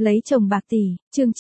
Lấy chồng bạc tỷ, chương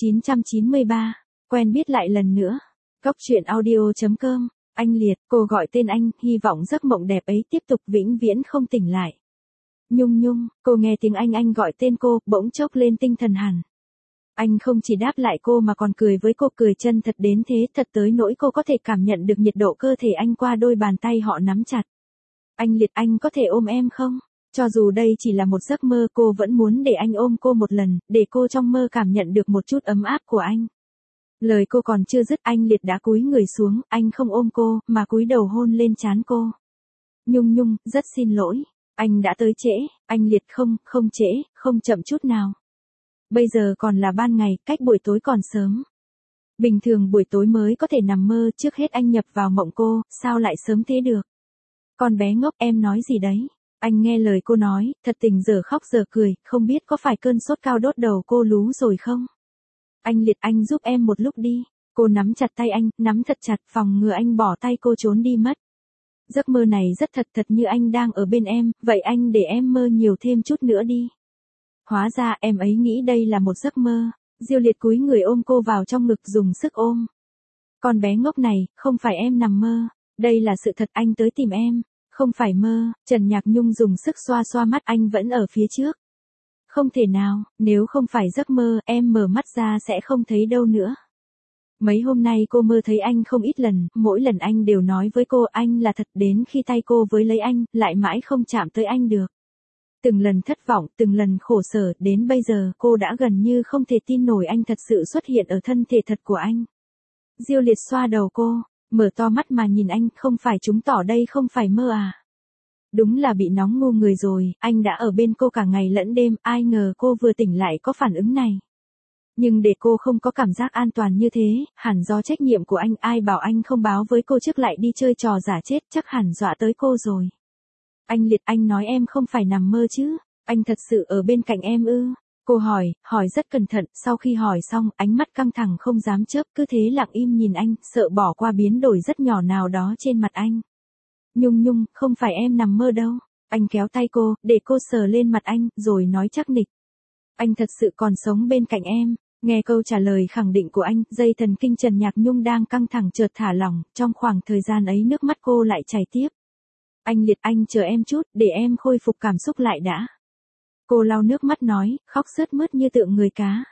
993, quen biết lại lần nữa. Cóc truyện audio.com, anh Liệt, cô gọi tên anh, hy vọng giấc mộng đẹp ấy tiếp tục vĩnh viễn không tỉnh lại. Nhung Nhung, cô nghe tiếng anh gọi tên cô, bỗng chốc lên tinh thần hẳn. Anh không chỉ đáp lại cô mà còn cười với cô, cười chân thật đến thế, thật tới nỗi cô có thể cảm nhận được nhiệt độ cơ thể anh qua đôi bàn tay họ nắm chặt. Anh Liệt, anh có thể ôm em không? Cho dù đây chỉ là một giấc mơ, cô vẫn muốn để anh ôm cô một lần, để cô trong mơ cảm nhận được một chút ấm áp của anh. Lời cô còn chưa dứt, anh Liệt đã cúi người xuống, anh không ôm cô, mà cúi đầu hôn lên trán cô. Nhung Nhung, rất xin lỗi, anh đã tới trễ. Anh Liệt, không trễ, không chậm chút nào. Bây giờ còn là ban ngày, cách buổi tối còn sớm. Bình thường buổi tối mới có thể nằm mơ, trước hết anh nhập vào mộng cô, sao lại sớm thế được? Con bé ngốc, em nói gì đấy? Anh nghe lời cô nói, thật tình giờ khóc giờ cười, không biết có phải cơn sốt cao đốt đầu cô lú rồi không? Anh Liệt, anh giúp em một lúc đi. Cô nắm chặt tay anh, nắm thật chặt, phòng ngừa anh bỏ tay cô trốn đi mất. Giấc mơ này rất thật như anh đang ở bên em, vậy anh để em mơ nhiều thêm chút nữa đi. Hóa ra em ấy nghĩ đây là một giấc mơ. Diêu Liệt cúi người ôm cô vào trong ngực dùng sức ôm. Con bé ngốc này, không phải em nằm mơ, đây là sự thật, anh tới tìm em. Không phải mơ. Trần Nhạc Nhung dùng sức xoa mắt, anh vẫn ở phía trước. Không thể nào, nếu không phải giấc mơ, em mở mắt ra sẽ không thấy đâu nữa. Mấy hôm nay cô mơ thấy anh không ít lần, mỗi lần anh đều nói với cô anh là thật, đến khi tay cô với lấy anh, lại mãi không chạm tới anh được. Từng lần thất vọng, từng lần khổ sở, đến bây giờ cô đã gần như không thể tin nổi anh thật sự xuất hiện ở thân thể thật của anh. Diêu Liệt xoa đầu cô, mở to mắt mà nhìn anh, không phải chứng tỏ đây không phải mơ à? Đúng là bị nóng ngu người rồi, anh đã ở bên cô cả ngày lẫn đêm, ai ngờ cô vừa tỉnh lại có phản ứng này. Nhưng để cô không có cảm giác an toàn như thế, hẳn do trách nhiệm của anh, ai bảo anh không báo với cô trước lại đi chơi trò giả chết, chắc hẳn dọa tới cô rồi. Anh Liệt, anh nói em không phải nằm mơ chứ, anh thật sự ở bên cạnh em ư? Cô hỏi rất cẩn thận, sau khi hỏi xong, ánh mắt căng thẳng không dám chớp, cứ thế lặng im nhìn anh, sợ bỏ qua biến đổi rất nhỏ nào đó trên mặt anh. Nhung Nhung, không phải em nằm mơ đâu. Anh kéo tay cô, để cô sờ lên mặt anh, rồi nói chắc nịch. Anh thật sự còn sống bên cạnh em. Nghe câu trả lời khẳng định của anh, dây thần kinh Trần Nhạc Nhung đang căng thẳng chợt thả lỏng, trong khoảng thời gian ấy nước mắt cô lại chảy tiếp. Anh Liệt, anh chờ em chút, để em khôi phục cảm xúc lại đã. Cô lau nước mắt nói, khóc sướt mướt như tượng người cá.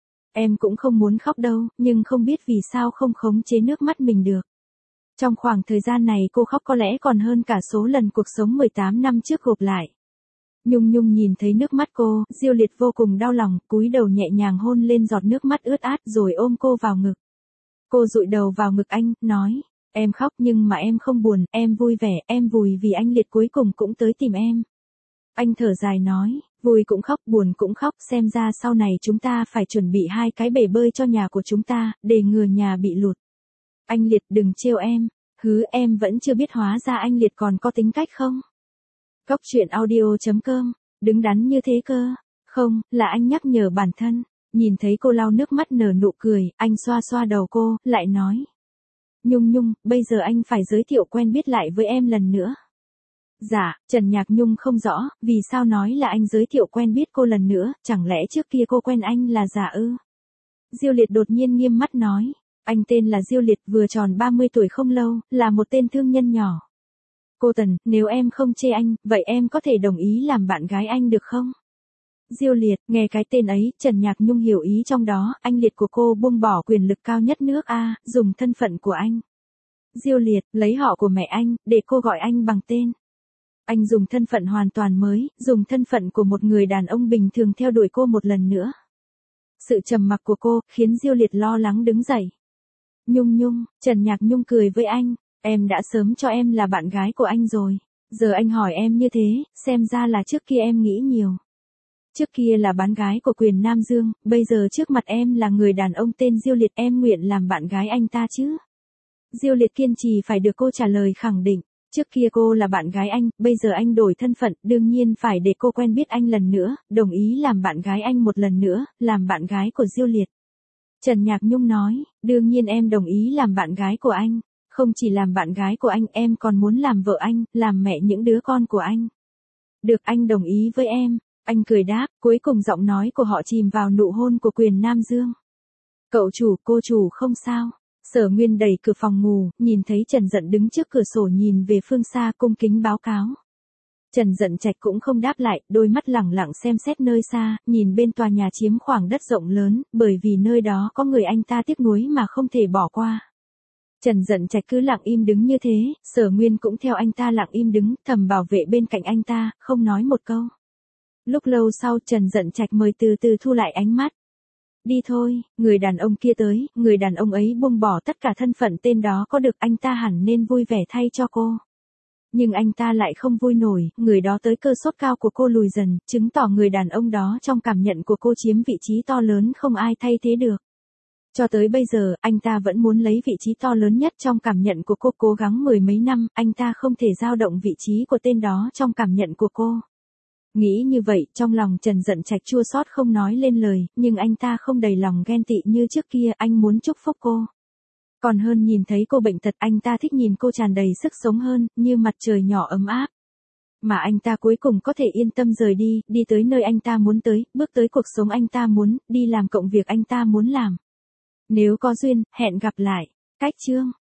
Em cũng không muốn khóc đâu, nhưng không biết vì sao không khống chế nước mắt mình được. Trong khoảng thời gian này cô khóc có lẽ còn hơn cả số lần cuộc sống 18 năm trước gộp lại. Nhung Nhung nhìn thấy nước mắt cô, Diêu Liệt vô cùng đau lòng, cúi đầu nhẹ nhàng hôn lên giọt nước mắt ướt át rồi ôm cô vào ngực. Cô dụi đầu vào ngực anh, nói, em khóc nhưng mà em không buồn, em vui vẻ, em vui vì anh Liệt cuối cùng cũng tới tìm em. Anh thở dài nói, vui cũng khóc, buồn cũng khóc, xem ra sau này chúng ta phải chuẩn bị 2 cái bể bơi cho nhà của chúng ta, để ngừa nhà bị lụt. Anh Liệt đừng trêu em, em vẫn chưa biết hóa ra anh Liệt còn có tính cách không? Cóc truyện audio.com, đứng đắn như thế cơ. Không, là anh nhắc nhở bản thân. Nhìn thấy cô lau nước mắt nở nụ cười, anh xoa đầu cô, lại nói. Nhung Nhung, bây giờ anh phải giới thiệu quen biết lại với em lần nữa. Dạ, Trần Nhạc Nhung không rõ, vì sao nói là anh giới thiệu quen biết cô lần nữa, chẳng lẽ trước kia cô quen anh là giả ư? Diêu Liệt đột nhiên nghiêm mắt nói. Anh tên là Diêu Liệt, vừa tròn 30 tuổi không lâu, là một tên thương nhân nhỏ. Cô Tần, nếu em không chê anh, vậy em có thể đồng ý làm bạn gái anh được không? Diêu Liệt, nghe cái tên ấy, Trần Nhạc Nhung hiểu ý trong đó, anh Liệt của cô buông bỏ quyền lực cao nhất nước A, dùng thân phận của anh. Diêu Liệt, lấy họ của mẹ anh, để cô gọi anh bằng tên. Anh dùng thân phận hoàn toàn mới, dùng thân phận của một người đàn ông bình thường theo đuổi cô một lần nữa. Sự trầm mặc của cô, khiến Diêu Liệt lo lắng đứng dậy. Nhung Nhung, Trần Nhạc Nhung cười với anh, em đã sớm cho em là bạn gái của anh rồi. Giờ anh hỏi em như thế, xem ra là trước kia em nghĩ nhiều. Trước kia là bán gái của Quyền Nam Dương, bây giờ trước mặt em là người đàn ông tên Diêu Liệt, em nguyện làm bạn gái anh ta chứ? Diêu Liệt kiên trì phải được cô trả lời khẳng định. Trước kia cô là bạn gái anh, bây giờ anh đổi thân phận, đương nhiên phải để cô quen biết anh lần nữa, đồng ý làm bạn gái anh một lần nữa, làm bạn gái của Diêu Liệt. Trần Nhạc Nhung nói, đương nhiên em đồng ý làm bạn gái của anh, không chỉ làm bạn gái của anh, em còn muốn làm vợ anh, làm mẹ những đứa con của anh. Được, anh đồng ý với em. Anh cười đáp, cuối cùng giọng nói của họ chìm vào nụ hôn của Quyền Nam Dương. Cậu chủ, cô chủ không sao. Sở Nguyên đẩy cửa phòng ngủ, nhìn thấy Trần Dận đứng trước cửa sổ nhìn về phương xa cung kính báo cáo. Trần Dận Trạch cũng không đáp lại, đôi mắt lẳng lặng xem xét nơi xa, nhìn bên tòa nhà chiếm khoảng đất rộng lớn, bởi vì nơi đó có người anh ta tiếc nuối mà không thể bỏ qua. Trần Dận Trạch cứ lặng im đứng như thế, Sở Nguyên cũng theo anh ta lặng im đứng, thầm bảo vệ bên cạnh anh ta, không nói một câu. Lúc lâu sau Trần Dận Trạch mới từ từ thu lại ánh mắt. Đi thôi, người đàn ông kia tới, người đàn ông ấy buông bỏ tất cả thân phận tên đó có được anh ta hẳn nên vui vẻ thay cho cô. Nhưng anh ta lại không vui nổi, người đó tới cơ sốt cao của cô lùi dần, chứng tỏ người đàn ông đó trong cảm nhận của cô chiếm vị trí to lớn không ai thay thế được. Cho tới bây giờ, anh ta vẫn muốn lấy vị trí to lớn nhất trong cảm nhận của cô, cố gắng mười mấy năm, anh ta không thể dao động vị trí của tên đó trong cảm nhận của cô. Nghĩ như vậy, trong lòng Trần Dận Trạch chua xót không nói lên lời, nhưng anh ta không đầy lòng ghen tị như trước kia, anh muốn chúc phúc cô. Còn hơn nhìn thấy cô bệnh tật, anh ta thích nhìn cô tràn đầy sức sống hơn, như mặt trời nhỏ ấm áp. Mà anh ta cuối cùng có thể yên tâm rời đi, đi tới nơi anh ta muốn tới, bước tới cuộc sống anh ta muốn, đi làm công việc anh ta muốn làm. Nếu có duyên, hẹn gặp lại. Cách chương